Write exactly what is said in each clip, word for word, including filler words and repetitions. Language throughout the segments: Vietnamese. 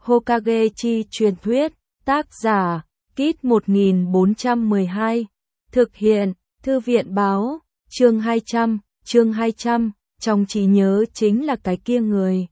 Hokage chi truyền thuyết, tác giả, Kit một nghìn bốn trăm mười hai, thực hiện, Thư viện báo, chương hai trăm, chương hai trăm, trong trí nhớ chính là cái kia người.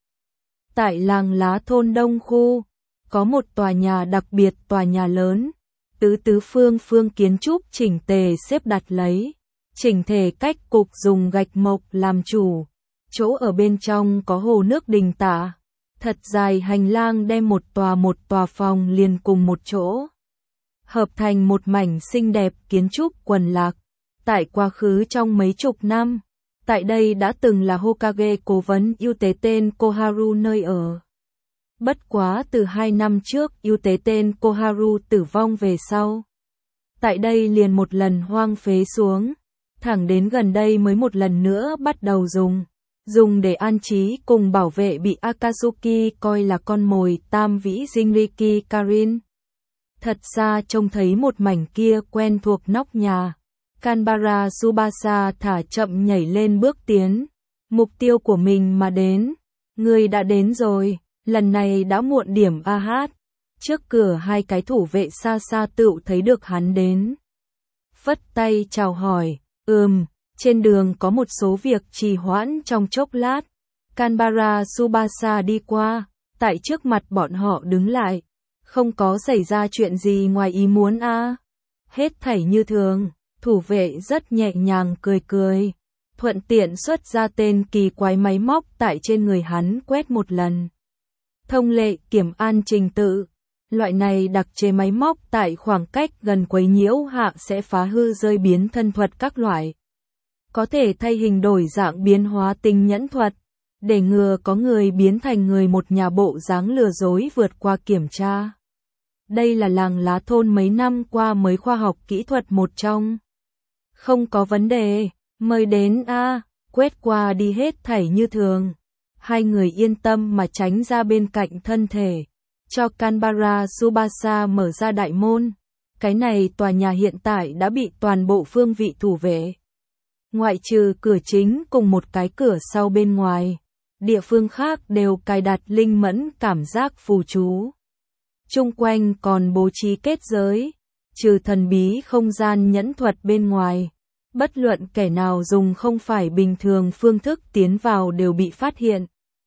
Tại làng lá thôn Đông Khu, có một tòa nhà đặc biệt, tòa nhà lớn, tứ tứ phương phương kiến trúc chỉnh tề xếp đặt lấy, chỉnh thể cách cục dùng gạch mộc làm chủ, chỗ ở bên trong có hồ nước đình tả, thật dài hành lang đem một tòa một tòa phòng liền cùng một chỗ, hợp thành một mảnh xinh đẹp kiến trúc quần lạc. Tại quá khứ trong mấy chục năm, tại đây đã từng là Hokage cố vấn ưu tế tên Koharu nơi ở. Bất quá từ hai năm trước ưu tế tên Koharu tử vong về sau. Tại đây liền một lần hoang phế xuống, thẳng đến gần đây mới một lần nữa bắt đầu dùng. Dùng để an trí cùng bảo vệ bị Akatsuki coi là con mồi tam vĩ Jinriki Karin. Thật xa trông thấy một mảnh kia quen thuộc nóc nhà. Kanbara Tsubasa thả chậm nhảy lên bước tiến. Mục tiêu của mình mà đến. Người đã đến rồi, lần này đã muộn điểm a hát. Trước cửa hai cái thủ vệ xa xa tựu thấy được hắn đến. Phất tay chào hỏi, ừm, trên đường có một số việc trì hoãn trong chốc lát. Kanbara Tsubasa đi qua, tại trước mặt bọn họ đứng lại. Không có xảy ra chuyện gì ngoài ý muốn a à. Hết thảy như thường. Thủ vệ rất nhẹ nhàng cười cười, thuận tiện xuất ra tên kỳ quái máy móc tại trên người hắn quét một lần. Thông lệ kiểm an trình tự, loại này đặc chế máy móc tại khoảng cách gần quấy nhiễu hạ sẽ phá hư rơi biến thân thuật các loại. Có thể thay hình đổi dạng biến hóa tinh nhẫn thuật, để ngừa có người biến thành người một nhà bộ dáng lừa dối vượt qua kiểm tra. Đây là làng lá thôn mấy năm qua mới khoa học kỹ thuật một trong. Không có vấn đề, mời đến a, à, quét qua đi hết thảy như thường. Hai người yên tâm mà tránh ra bên cạnh thân thể, cho Kanbara Tsubasa mở ra đại môn. Cái này tòa nhà hiện tại đã bị toàn bộ phương vị thủ vệ. Ngoại trừ cửa chính cùng một cái cửa sau bên ngoài, địa phương khác đều cài đặt linh mẫn cảm giác phù chú. Chung quanh còn bố trí kết giới. Trừ thần bí không gian nhẫn thuật bên ngoài, bất luận kẻ nào dùng không phải bình thường phương thức tiến vào đều bị phát hiện.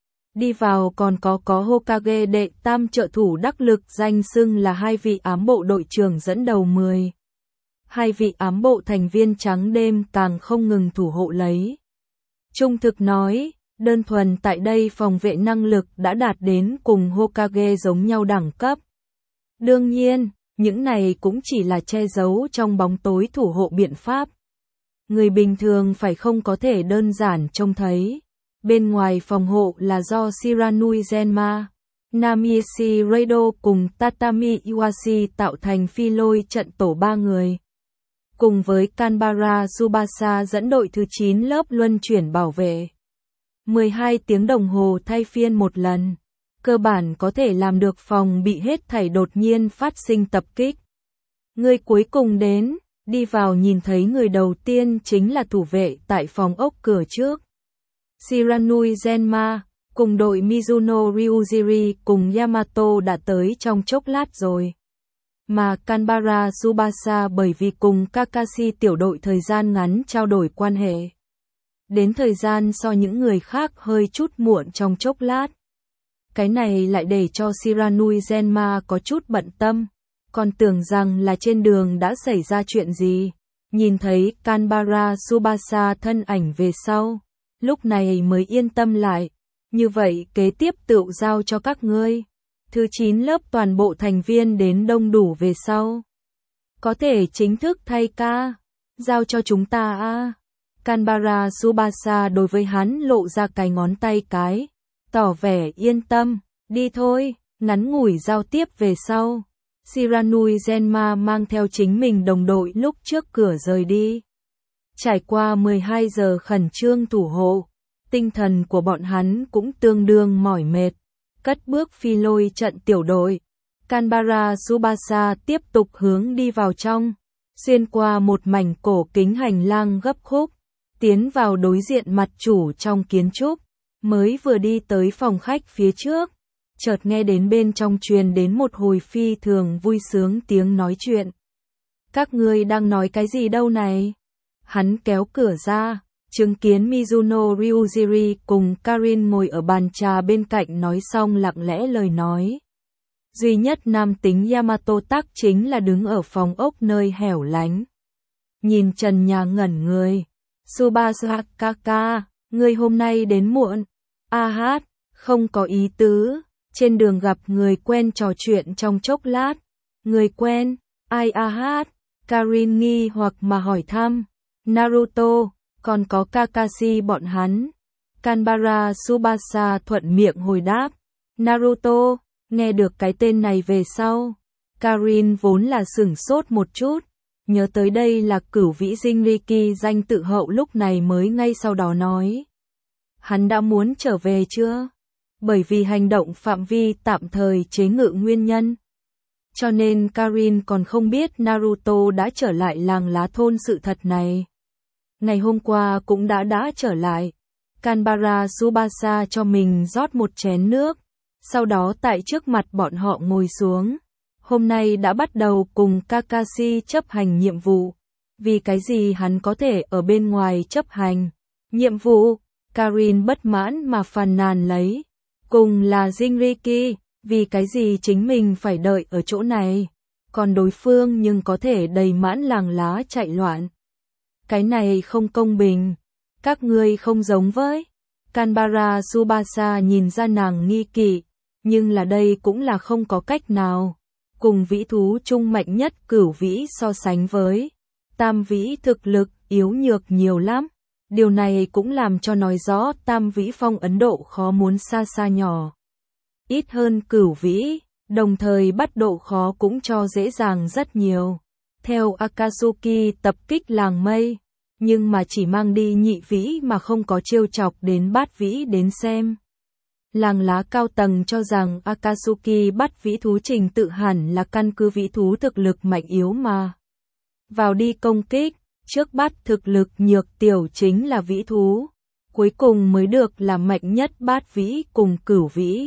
Đi vào còn có có Hokage đệ tam trợ thủ đắc lực danh xưng là hai vị ám bộ đội trưởng dẫn đầu mười. Hai vị ám bộ thành viên trắng đêm càng không ngừng thủ hộ lấy. Trung thực nói, đơn thuần tại đây phòng vệ năng lực đã đạt đến cùng Hokage giống nhau đẳng cấp. Đương nhiên, những này cũng chỉ là che giấu trong bóng tối thủ hộ biện pháp. Người bình thường phải không có thể đơn giản trông thấy. Bên ngoài phòng hộ là do Shiranui Zenma, Namishi Raido cùng Tatami Iwashi tạo thành phi lôi trận tổ ba người. Cùng với Kanbara Tsubasa dẫn đội thứ chín lớp luân chuyển bảo vệ. mười hai tiếng đồng hồ thay phiên một lần. Cơ bản có thể làm được phòng bị hết thảy đột nhiên phát sinh tập kích. Người cuối cùng đến, đi vào nhìn thấy người đầu tiên chính là thủ vệ tại phòng ốc cửa trước. Shiranui Zenma, cùng đội Mizuno Ryujiri cùng Yamato đã tới trong chốc lát rồi. Mà Kanbara Tsubasa bởi vì cùng Kakashi tiểu đội thời gian ngắn trao đổi quan hệ. Đến thời gian so những người khác hơi chút muộn trong chốc lát. Cái này lại để cho Shiranui Zenma có chút bận tâm, còn tưởng rằng là trên đường đã xảy ra chuyện gì. Nhìn thấy Kanbara Tsubasa thân ảnh về sau, lúc này mới yên tâm lại. Như vậy kế tiếp tự giao cho các ngươi. Thứ chín lớp toàn bộ thành viên đến đông đủ về sau. Có thể chính thức thay ca, giao cho chúng ta a. À. Kanbara Tsubasa đối với hắn lộ ra cái ngón tay cái. Tỏ vẻ yên tâm, đi thôi, ngắn ngủi giao tiếp về sau. Shiranui Zenma mang theo chính mình đồng đội lúc trước cửa rời đi. Trải qua mười hai giờ khẩn trương thủ hộ, tinh thần của bọn hắn cũng tương đương mỏi mệt. Cất bước phi lôi trận tiểu đội. Kanbara Tsubasa tiếp tục hướng đi vào trong, xuyên qua một mảnh cổ kính hành lang gấp khúc, tiến vào đối diện mặt chủ trong kiến trúc. Mới vừa đi tới phòng khách phía trước, chợt nghe đến bên trong truyền đến một hồi phi thường vui sướng tiếng nói chuyện. Các ngươi đang nói cái gì đâu này? Hắn kéo cửa ra, chứng kiến Mizuno Ryujiri cùng Karin ngồi ở bàn trà bên cạnh nói xong lặng lẽ lời nói. Duy nhất nam tính Yamato Tác chính là đứng ở phòng ốc nơi hẻo lánh. Nhìn trần nhà ngẩn người. Tsubasa kaka, ngươi hôm nay đến muộn. A hát, không có ý tứ. Trên đường gặp người quen trò chuyện trong chốc lát. Người quen, ai a hát? Karin nghi hoặc mà hỏi thăm. Naruto, còn có Kakashi bọn hắn. Kanbara Tsubasa thuận miệng hồi đáp. Naruto, nghe được cái tên này về sau. Karin vốn là sửng sốt một chút. Nhớ tới đây là cửu vĩ Jinriki danh tự hậu lúc này mới ngay sau đó nói. Hắn đã muốn trở về chưa? Bởi vì hành động phạm vi tạm thời chế ngự nguyên nhân. Cho nên Karin còn không biết Naruto đã trở lại làng lá thôn sự thật này. Ngày hôm qua cũng đã đã trở lại. Kanbara Tsubasa cho mình rót một chén nước. Sau đó tại trước mặt bọn họ ngồi xuống. Hôm nay đã bắt đầu cùng Kakashi chấp hành nhiệm vụ. Vì cái gì hắn có thể ở bên ngoài chấp hành nhiệm vụ? Karin bất mãn mà phàn nàn lấy. Cùng là Jinriki, vì cái gì chính mình phải đợi ở chỗ này? Còn đối phương nhưng có thể đầy mãn làng lá chạy loạn. Cái này không công bình. Các ngươi không giống với. Kanbara Tsubasa nhìn ra nàng nghi kỵ. Nhưng là đây cũng là không có cách nào. Cùng vĩ thú trung mạnh nhất cửu vĩ so sánh với. Tam vĩ thực lực yếu nhược nhiều lắm. Điều này cũng làm cho nói rõ tam vĩ phong Ấn Độ khó muốn xa xa nhỏ. Ít hơn cửu vĩ, đồng thời bắt độ khó cũng cho dễ dàng rất nhiều. Theo Akatsuki tập kích làng mây, nhưng mà chỉ mang đi nhị vĩ mà không có trêu chọc đến bát vĩ đến xem. Làng lá cao tầng cho rằng Akatsuki bắt vĩ thú trình tự hẳn là căn cứ vĩ thú thực lực mạnh yếu mà. Vào đi công kích, trước bắt thực lực nhược tiểu chính là vĩ thú, cuối cùng mới được là mạnh nhất bát vĩ cùng cửu vĩ.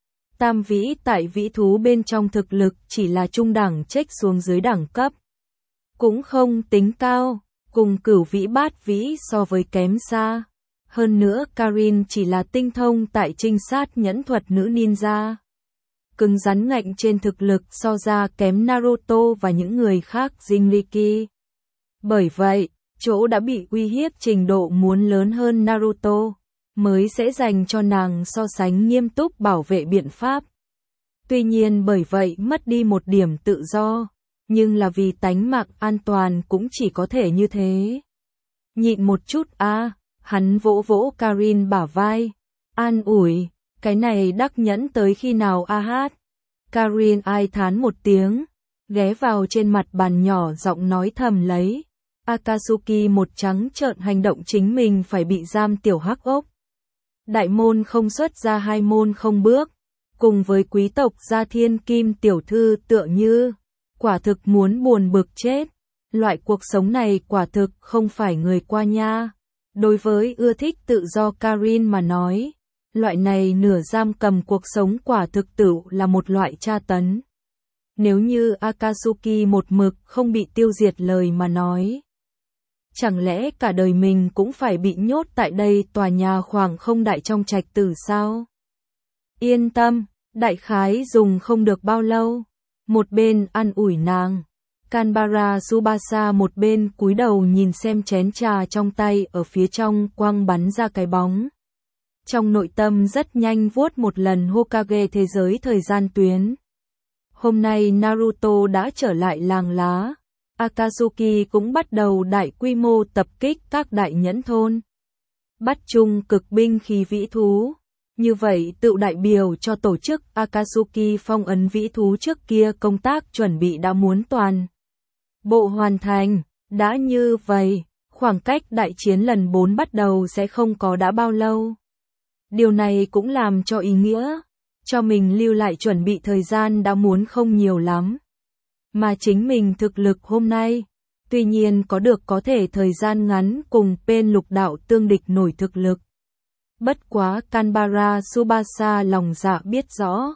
Tam vĩ tại vĩ thú bên trong thực lực chỉ là trung đẳng chếch xuống dưới đẳng cấp. Cũng không tính cao, cùng cửu vĩ bát vĩ so với kém xa. Hơn nữa Karin chỉ là tinh thông tại trinh sát nhẫn thuật nữ ninja. Cứng rắn ngạnh trên thực lực so ra kém Naruto và những người khác Jinriki. Bởi vậy, chỗ đã bị uy hiếp trình độ muốn lớn hơn Naruto, mới sẽ dành cho nàng so sánh nghiêm túc bảo vệ biện pháp. Tuy nhiên bởi vậy mất đi một điểm tự do, nhưng là vì tánh mạng an toàn cũng chỉ có thể như thế. Nhịn một chút a, hắn vỗ vỗ Karin bả vai, an ủi, cái này đắc nhẫn tới khi nào a hát. Karin ai thán một tiếng, ghé vào trên mặt bàn nhỏ giọng nói thầm lấy. Akatsuki một trắng trợn hành động chính mình phải bị giam tiểu hắc ốc. Đại môn không xuất ra hai môn không bước, cùng với quý tộc gia thiên kim tiểu thư tựa như, quả thực muốn buồn bực chết. Loại cuộc sống này quả thực không phải người qua nha. Đối với ưa thích tự do Karin mà nói, loại này nửa giam cầm cuộc sống quả thực tự là một loại tra tấn. Nếu như Akatsuki một mực không bị tiêu diệt lời mà nói, chẳng lẽ cả đời mình cũng phải bị nhốt tại đây tòa nhà khoảng không đại trong trạch tử sao? Yên tâm, đại khái dùng không được bao lâu. Một bên an ủi nàng, Kanbara Tsubasa một bên cúi đầu nhìn xem chén trà trong tay ở phía trong quang bắn ra cái bóng. Trong nội tâm rất nhanh vuốt một lần Hokage thế giới thời gian tuyến. Hôm nay Naruto đã trở lại làng lá. Akatsuki cũng bắt đầu đại quy mô tập kích các đại nhẫn thôn. Bắt chung cực binh khí vĩ thú. Như vậy tự đại biểu cho tổ chức Akatsuki phong ấn vĩ thú trước kia công tác chuẩn bị đã muốn toàn bộ hoàn thành. Đã như vậy, khoảng cách đại chiến lần bốn bắt đầu sẽ không có đã bao lâu. Điều này cũng làm cho ý nghĩa, cho mình lưu lại chuẩn bị thời gian đã muốn không nhiều lắm. Mà chính mình thực lực hôm nay, tuy nhiên có được có thể thời gian ngắn cùng bên lục đạo tương địch nổi thực lực. Bất quá Kanbara Tsubasa lòng dạ biết rõ,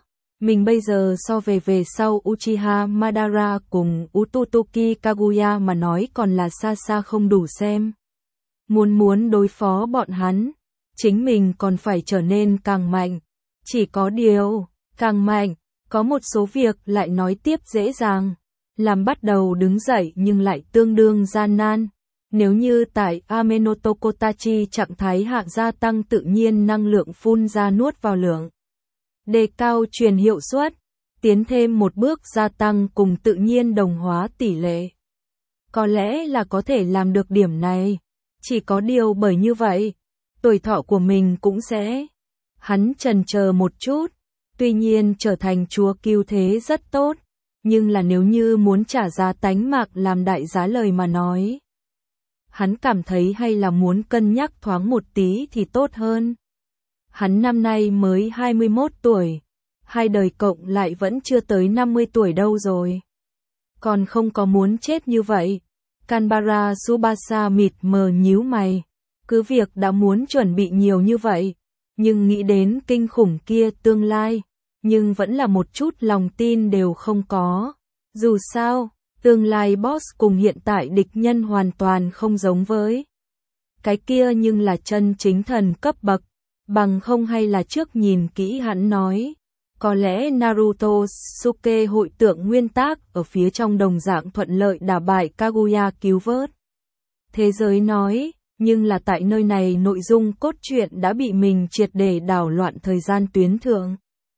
Mình bây giờ so về về sau Uchiha Madara cùng Utotoki Kaguya mà nói còn là xa xa không đủ xem. Muốn muốn đối phó bọn hắn, chính mình còn phải trở nên càng mạnh. Chỉ có điều, càng mạnh, có một số việc lại nói tiếp dễ dàng, làm bắt đầu đứng dậy nhưng lại tương đương gian nan. Nếu như tại Amenotokotachi trạng thái hạ gia tăng tự nhiên năng lượng phun ra nuốt vào lượng, đề cao truyền hiệu suất, tiến thêm một bước gia tăng cùng tự nhiên đồng hóa tỷ lệ. Có lẽ là có thể làm được điểm này, chỉ có điều bởi như vậy, tuổi thọ của mình cũng sẽ. Hắn chần chờ một chút, tuy nhiên trở thành chúa cứu thế rất tốt, nhưng là nếu như muốn trả giá tánh mạng làm đại giá lời mà nói. Hắn cảm thấy hay là muốn cân nhắc thoáng một tí thì tốt hơn. Hắn năm nay mới hai mươi mốt tuổi, hai đời cộng lại vẫn chưa tới năm mươi tuổi đâu rồi. Còn không có muốn chết như vậy. Kanbara Tsubasa mịt mờ nhíu mày, cứ việc đã muốn chuẩn bị nhiều như vậy, nhưng nghĩ đến kinh khủng kia tương lai, nhưng vẫn là một chút lòng tin đều không có. Dù sao, tương lai boss cùng hiện tại địch nhân hoàn toàn không giống với cái kia nhưng là chân chính thần cấp bậc, bằng không hay là trước nhìn kỹ hắn nói. Có lẽ Naruto Suke hội tượng nguyên tác ở phía trong đồng dạng thuận lợi đả bại Kaguya cứu vớt thế giới nói, nhưng là tại nơi này nội dung cốt truyện đã bị mình triệt để đảo loạn thời gian tuyến thượng.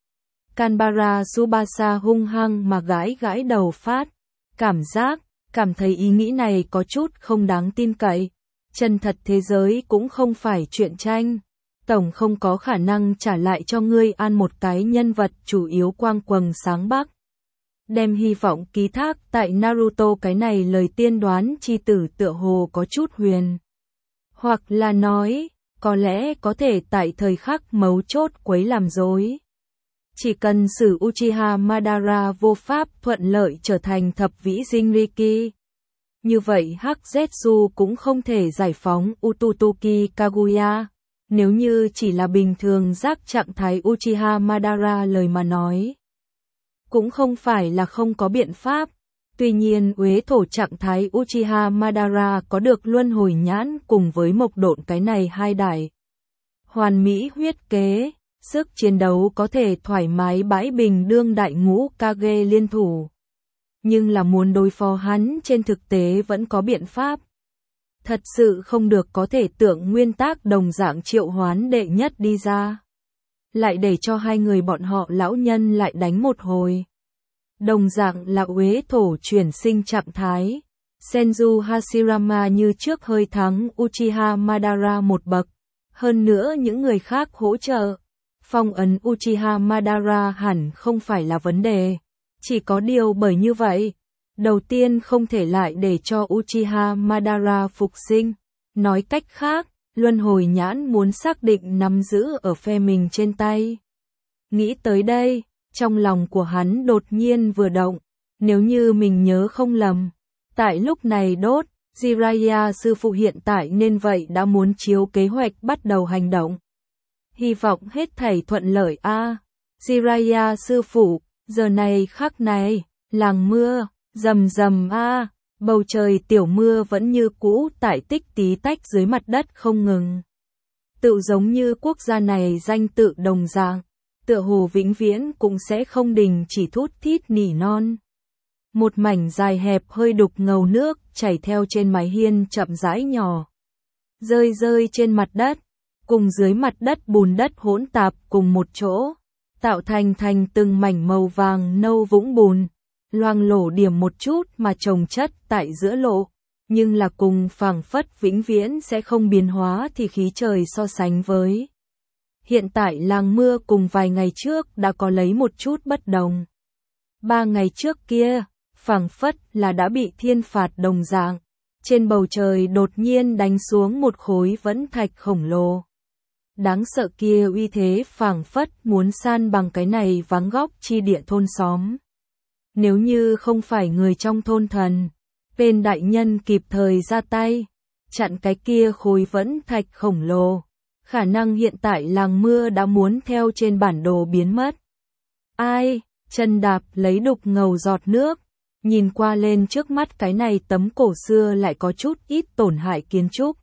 Kanbara Tsubasa hung hăng mà gãi gãi đầu phát, cảm giác, cảm thấy ý nghĩ này có chút không đáng tin cậy. Chân thật thế giới cũng không phải chuyện tranh. Tổng không có khả năng trả lại cho ngươi ăn một cái nhân vật chủ yếu quang quầng sáng bắc. Đem hy vọng ký thác tại Naruto cái này lời tiên đoán chi tử tựa hồ có chút huyền. Hoặc là nói, có lẽ có thể tại thời khắc mấu chốt quấy làm rối. Chỉ cần xử Uchiha Madara vô pháp thuận lợi trở thành thập vĩ Jinriki. Như vậy Hắc Zetsu cũng không thể giải phóng Utotoki Kaguya. Nếu như chỉ là bình thường giác trạng thái Uchiha Madara lời mà nói, cũng không phải là không có biện pháp. Tuy nhiên uế thổ trạng thái Uchiha Madara có được luân hồi nhãn cùng với mộc độn cái này hai đại hoàn mỹ huyết kế, sức chiến đấu có thể thoải mái bãi bình đương đại ngũ Kage liên thủ. Nhưng là muốn đối phó hắn trên thực tế vẫn có biện pháp. Thật sự không được có thể tượng nguyên tác đồng dạng triệu hoán đệ nhất đi ra. Lại để cho hai người bọn họ lão nhân lại đánh một hồi. Đồng dạng là uế thổ chuyển sinh trạng thái. Senju Hashirama như trước hơi thắng Uchiha Madara một bậc. Hơn nữa những người khác hỗ trợ. Phong ấn Uchiha Madara hẳn không phải là vấn đề. Chỉ có điều bởi như vậy. Đầu tiên không thể lại để cho Uchiha Madara phục sinh. Nói cách khác, luân hồi nhãn muốn xác định nắm giữ ở phe mình trên tay. Nghĩ tới đây, trong lòng của hắn đột nhiên vừa động. Nếu như mình nhớ không lầm, tại lúc này đốt, Jiraiya sư phụ hiện tại nên vậy đã muốn chiếu kế hoạch bắt đầu hành động. Hy vọng hết thảy thuận lợi a. À, Jiraiya sư phụ, giờ này khắc này, làng mưa. Rầm rầm a, à, bầu trời tiểu mưa vẫn như cũ tại tích tí tách dưới mặt đất không ngừng. Tự giống như quốc gia này danh tự đồng dạng, tựa hồ vĩnh viễn cũng sẽ không đình chỉ thút thít nỉ non. Một mảnh dài hẹp hơi đục ngầu nước chảy theo trên mái hiên chậm rãi nhỏ. Rơi rơi trên mặt đất, cùng dưới mặt đất bùn đất hỗn tạp cùng một chỗ, tạo thành thành từng mảnh màu vàng nâu vũng bùn. Loang lổ điểm một chút mà chồng chất tại giữa lộ, nhưng là cùng phảng phất vĩnh viễn sẽ không biến hóa thì khí trời so sánh với. Hiện tại làng mưa cùng vài ngày trước đã có lấy một chút bất đồng. Ba ngày trước kia, phảng phất là đã bị thiên phạt đồng dạng, trên bầu trời đột nhiên đánh xuống một khối vẫn thạch khổng lồ. Đáng sợ kia uy thế phảng phất muốn san bằng cái này vắng góc chi địa thôn xóm. Nếu như không phải người trong thôn thần, bên đại nhân kịp thời ra tay, chặn cái kia khối vẫn thạch khổng lồ, khả năng hiện tại làng mưa đã muốn theo trên bản đồ biến mất. Ai, chân đạp lấy đục ngầu giọt nước, nhìn qua lên trước mắt cái này tấm cổ xưa lại có chút ít tổn hại kiến trúc.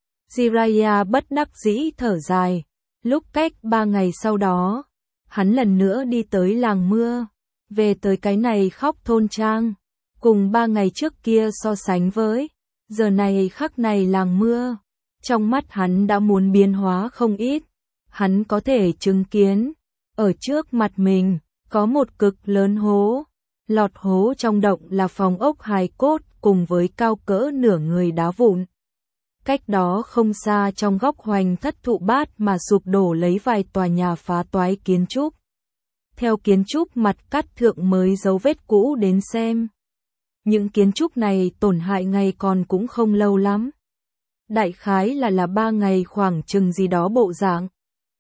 Jiraiya bất đắc dĩ thở dài, lúc cách ba ngày sau đó, hắn lần nữa đi tới làng mưa, về tới cái này khóc thôn trang, cùng ba ngày trước kia so sánh với, giờ này khắc này làng mưa, trong mắt hắn đã muốn biến hóa không ít, hắn có thể chứng kiến, ở trước mặt mình, có một cực lớn hố, lọt hố trong động là phòng ốc hài cốt cùng với cao cỡ nửa người đá vụn. Cách đó không xa trong góc hoành thất thụ bát mà sụp đổ lấy vài tòa nhà phá toái kiến trúc. Theo kiến trúc mặt cắt thượng mới dấu vết cũ đến xem. Những kiến trúc này tổn hại ngày còn cũng không lâu lắm. Đại khái là là ba ngày khoảng chừng gì đó bộ dạng.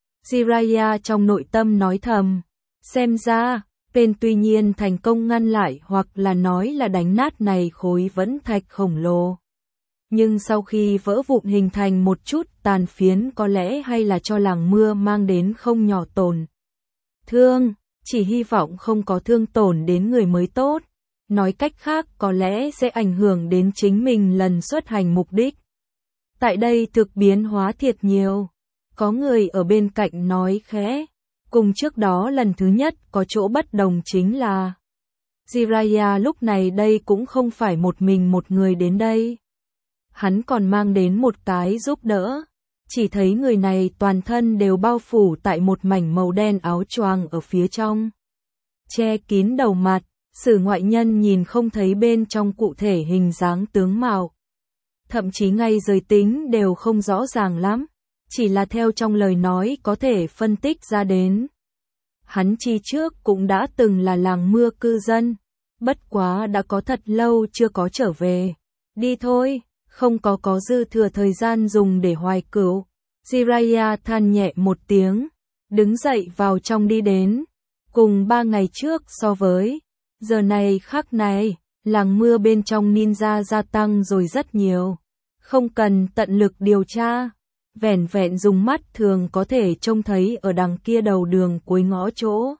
Jiraiya trong nội tâm nói thầm. Xem ra, Pain tuy nhiên thành công ngăn lại hoặc là nói là đánh nát này khối vẫn thạch khổng lồ. Nhưng sau khi vỡ vụn hình thành một chút tàn phiến có lẽ hay là cho làng mưa mang đến không nhỏ tổn thương, chỉ hy vọng không có thương tổn đến người mới tốt. Nói cách khác có lẽ sẽ ảnh hưởng đến chính mình lần xuất hành mục đích. Tại đây thực biến hóa thiệt nhiều. Có người ở bên cạnh nói khẽ. Cùng trước đó lần thứ nhất có chỗ bất đồng chính là Jiraiya lúc này đây cũng không phải một mình một người đến đây. Hắn còn mang đến một cái giúp đỡ. Chỉ thấy người này toàn thân đều bao phủ tại một mảnh màu đen áo choàng ở phía trong. Che kín đầu mặt, sử ngoại nhân nhìn không thấy bên trong cụ thể hình dáng tướng mạo. Thậm chí ngay giới tính đều không rõ ràng lắm. Chỉ là theo trong lời nói có thể phân tích ra đến. Hắn chi trước cũng đã từng là làng mưa cư dân. Bất quá đã có thật lâu chưa có trở về. Đi thôi, không có có dư thừa thời gian dùng để hoài cửu. Jiraiya than nhẹ một tiếng, đứng dậy vào trong đi đến. Cùng ba ngày trước so với, giờ này khắc này, làng mưa bên trong ninja gia tăng rồi rất nhiều. Không cần tận lực điều tra. Vẻn vẹn dùng mắt thường có thể trông thấy ở đằng kia đầu đường cuối ngõ chỗ.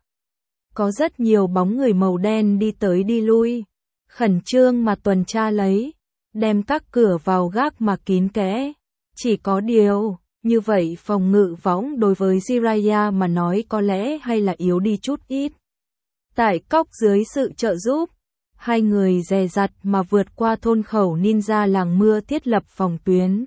Có rất nhiều bóng người màu đen đi tới đi lui, khẩn trương mà tuần tra lấy, đem các cửa vào gác mà kín kẽ. Chỉ có điều, như vậy phòng ngự võng đối với Jiraiya mà nói có lẽ hay là yếu đi chút ít. Tại cốc dưới sự trợ giúp, hai người dè dặt mà vượt qua thôn khẩu ninja làng mưa thiết lập phòng tuyến.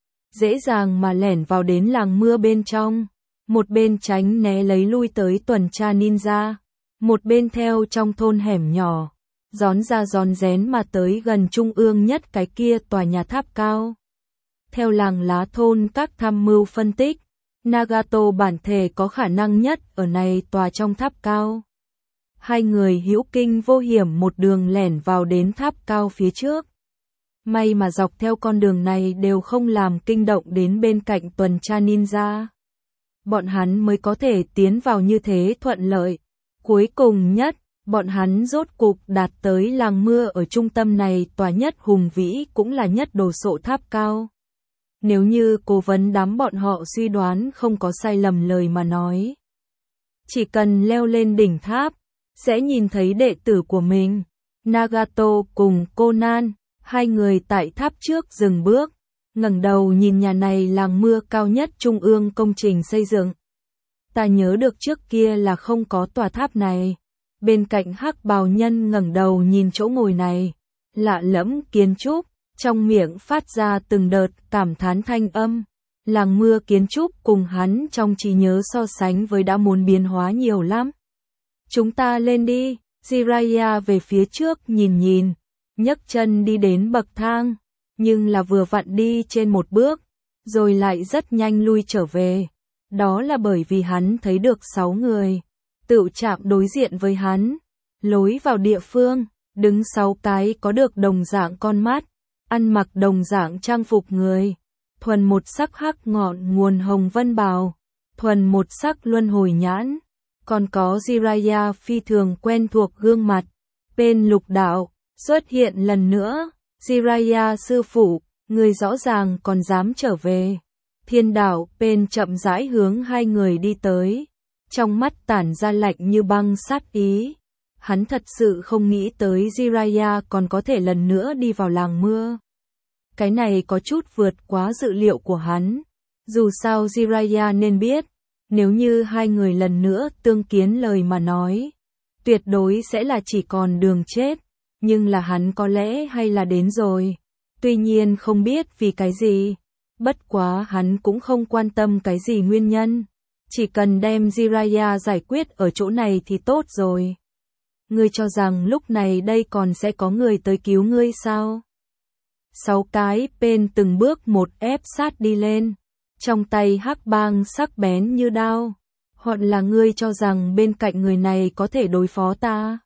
Dễ dàng mà lẻn vào đến làng mưa bên trong, một bên tránh né lấy lui tới tuần tra ninja, một bên theo trong thôn hẻm nhỏ, gión ra gión rén mà tới gần trung ương nhất cái kia tòa nhà tháp cao. Theo làng lá thôn các tham mưu phân tích, Nagato bản thể có khả năng nhất ở này tòa trong tháp cao. Hai người hữu kinh vô hiểm một đường lẻn vào đến tháp cao phía trước. May mà dọc theo con đường này đều không làm kinh động đến bên cạnh tuần tra ninja. Bọn hắn mới có thể tiến vào như thế thuận lợi. Cuối cùng nhất, bọn hắn rốt cục đạt tới làng mưa ở trung tâm này tòa nhất hùng vĩ cũng là nhất đồ sộ tháp cao. Nếu như cố vấn đám bọn họ suy đoán không có sai lầm lời mà nói. Chỉ cần leo lên đỉnh tháp, sẽ nhìn thấy đệ tử của mình, Nagato cùng Conan. Hai người tại tháp trước dừng bước, ngẩng đầu nhìn nhà này làng mưa cao nhất trung ương công trình xây dựng. Ta nhớ được trước kia là không có tòa tháp này. Bên cạnh hắc bào nhân ngẩng đầu nhìn chỗ ngồi này, lạ lẫm kiến trúc, trong miệng phát ra từng đợt cảm thán thanh âm. Làng mưa kiến trúc cùng hắn trong trí nhớ so sánh với đã muốn biến hóa nhiều lắm. Chúng ta lên đi, Jiraiya về phía trước nhìn nhìn. Nhấc chân đi đến bậc thang, nhưng là vừa vặn đi trên một bước, rồi lại rất nhanh lui trở về. Đó là bởi vì hắn thấy được sáu người, tự chạm đối diện với hắn. Lối vào địa phương, đứng sáu cái có được đồng dạng con mắt, ăn mặc đồng dạng trang phục người. Thuần một sắc hắc ngọn nguồn hồng vân bào, thuần một sắc luân hồi nhãn. Còn có Jiraiya phi thường quen thuộc gương mặt, bên lục đạo. Xuất hiện lần nữa, Jiraiya sư phụ, người rõ ràng còn dám trở về. Thiên đạo bên chậm rãi hướng hai người đi tới. trong mắt tản ra lạnh như băng sát ý. Hắn thật sự không nghĩ tới Jiraiya còn có thể lần nữa đi vào làng mưa. Cái này có chút vượt quá dự liệu của hắn. Dù sao Jiraiya nên biết, nếu như hai người lần nữa tương kiến lời mà nói, tuyệt đối sẽ là chỉ còn đường chết, nhưng là hắn có lẽ hay là đến rồi. Tuy nhiên không biết vì cái gì, bất quá hắn cũng không quan tâm cái gì nguyên nhân, chỉ cần đem Jiraiya giải quyết ở chỗ này thì tốt rồi. Ngươi cho rằng lúc này đây còn sẽ có người tới cứu ngươi sao? Sáu cái bên từng bước một ép sát đi lên, trong tay hắc bang sắc bén như đao. Hoặc là ngươi cho rằng bên cạnh người này có thể đối phó ta?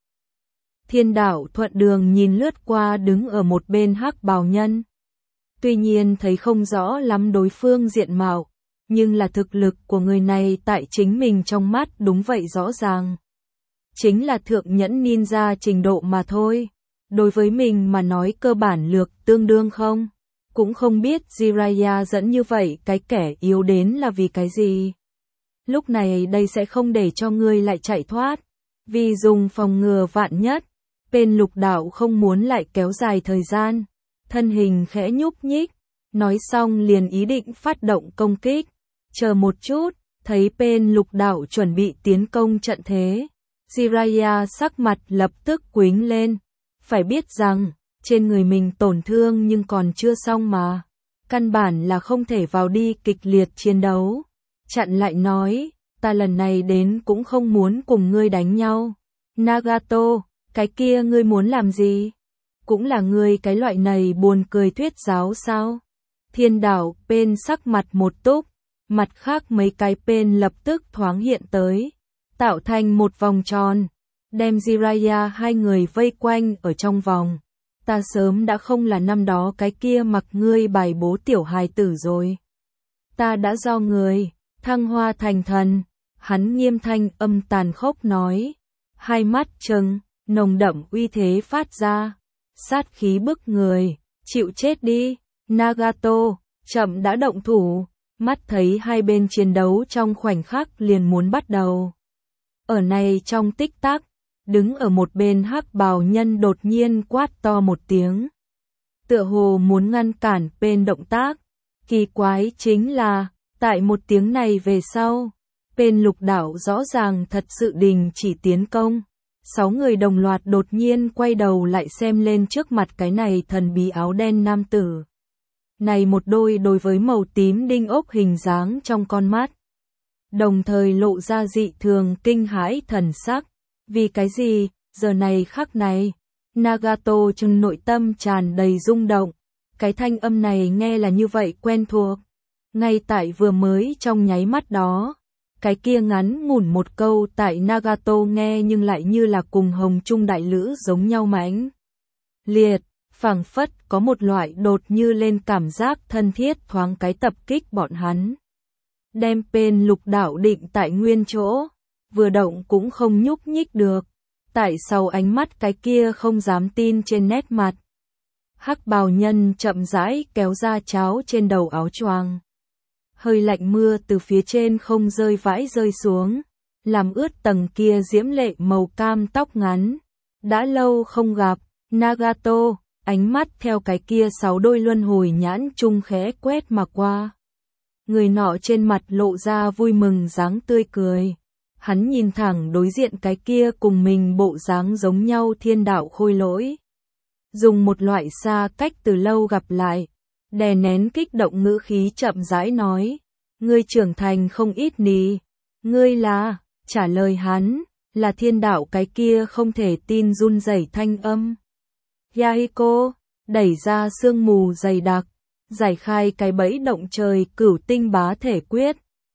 Thiên đạo thuận đường nhìn lướt qua đứng ở một bên hắc bào nhân. Tuy nhiên thấy không rõ lắm đối phương diện mạo, nhưng là thực lực của người này tại chính mình trong mắt đúng vậy rõ ràng. Chính là thượng nhẫn ninja trình độ mà thôi. Đối với mình mà nói cơ bản lược tương đương không? Cũng không biết Jiraiya dẫn như vậy cái kẻ yếu đến là vì cái gì. Lúc này đây sẽ không để cho ngươi lại chạy thoát. Vì dùng phòng ngừa vạn nhất, bên lục đạo không muốn lại kéo dài thời gian. Thân hình khẽ nhúc nhích, nói xong liền ý định phát động công kích. Chờ một chút, thấy bên lục đạo chuẩn bị tiến công trận thế. Jiraiya sắc mặt lập tức quĩnh lên. Phải biết rằng, trên người mình tổn thương nhưng còn chưa xong mà. Căn bản là không thể vào đi kịch liệt chiến đấu. Chặn lại nói, ta lần này đến cũng không muốn cùng ngươi đánh nhau. Nagato, cái kia ngươi muốn làm gì? Cũng là ngươi cái loại này buồn cười thuyết giáo sao? Thiên đạo bên sắc mặt một túc, mặt khác mấy cái bên lập tức thoáng hiện tới, tạo thành một vòng tròn, đem Jiraiya hai người vây quanh ở trong vòng. Ta sớm đã không là năm đó cái kia mặc ngươi bài bố tiểu hài tử rồi. Ta đã do người thăng hoa thành thần. Hắn nghiêm thanh âm tàn khốc nói, hai mắt trừng, nồng đậm uy thế phát ra, sát khí bức người, chịu chết đi. Nagato chậm đã động thủ, mắt thấy hai bên chiến đấu trong khoảnh khắc liền muốn bắt đầu. Ở này trong tích tắc, đứng ở một bên hắc bào nhân đột nhiên quát to một tiếng, tựa hồ muốn ngăn cản bên động tác. Kỳ quái chính là, tại một tiếng này về sau, bên lục đảo rõ ràng thật sự đình chỉ tiến công. Sáu người đồng loạt đột nhiên quay đầu lại xem lên trước mặt cái này thần bí áo đen nam tử. Này một đôi đối với màu tím đinh ốc hình dáng trong con mắt, đồng thời lộ ra dị thường kinh hãi thần sắc. Vì cái gì, giờ này khắc này, Nagato trong nội tâm tràn đầy rung động. Cái thanh âm này nghe là như vậy quen thuộc. Ngay tại vừa mới trong nháy mắt đó, cái kia ngắn ngủn một câu tại Nagato nghe nhưng lại như là cùng hồng trung đại lữ giống nhau mãnh liệt, phảng phất có một loại đột như lên cảm giác thân thiết thoáng cái tập kích bọn hắn. Đem bên lục đảo định tại nguyên chỗ, vừa động cũng không nhúc nhích được. Tại sau ánh mắt cái kia không dám tin trên nét mặt, hắc bào nhân chậm rãi kéo ra cháo trên đầu áo choàng. Hơi lạnh mưa từ phía trên không rơi vãi rơi xuống, làm ướt tầng kia diễm lệ màu cam tóc ngắn. Đã lâu không gặp, Nagato, ánh mắt theo cái kia sáu đôi luân hồi nhãn trung khẽ quét mà qua. Người nọ trên mặt lộ ra vui mừng dáng tươi cười. Hắn nhìn thẳng đối diện cái kia cùng mình bộ dáng giống nhau thiên đạo khôi lỗi. Dùng một loại xa cách từ lâu gặp lại, đè nén kích động ngữ khí chậm rãi nói, ngươi trưởng thành không ít nì. Ngươi là, trả lời hắn, là thiên đạo cái kia không thể tin run rẩy thanh âm. Yahiko, đẩy ra sương mù dày đặc, giải khai cái bẫy động trời cửu tinh bá thể quyết,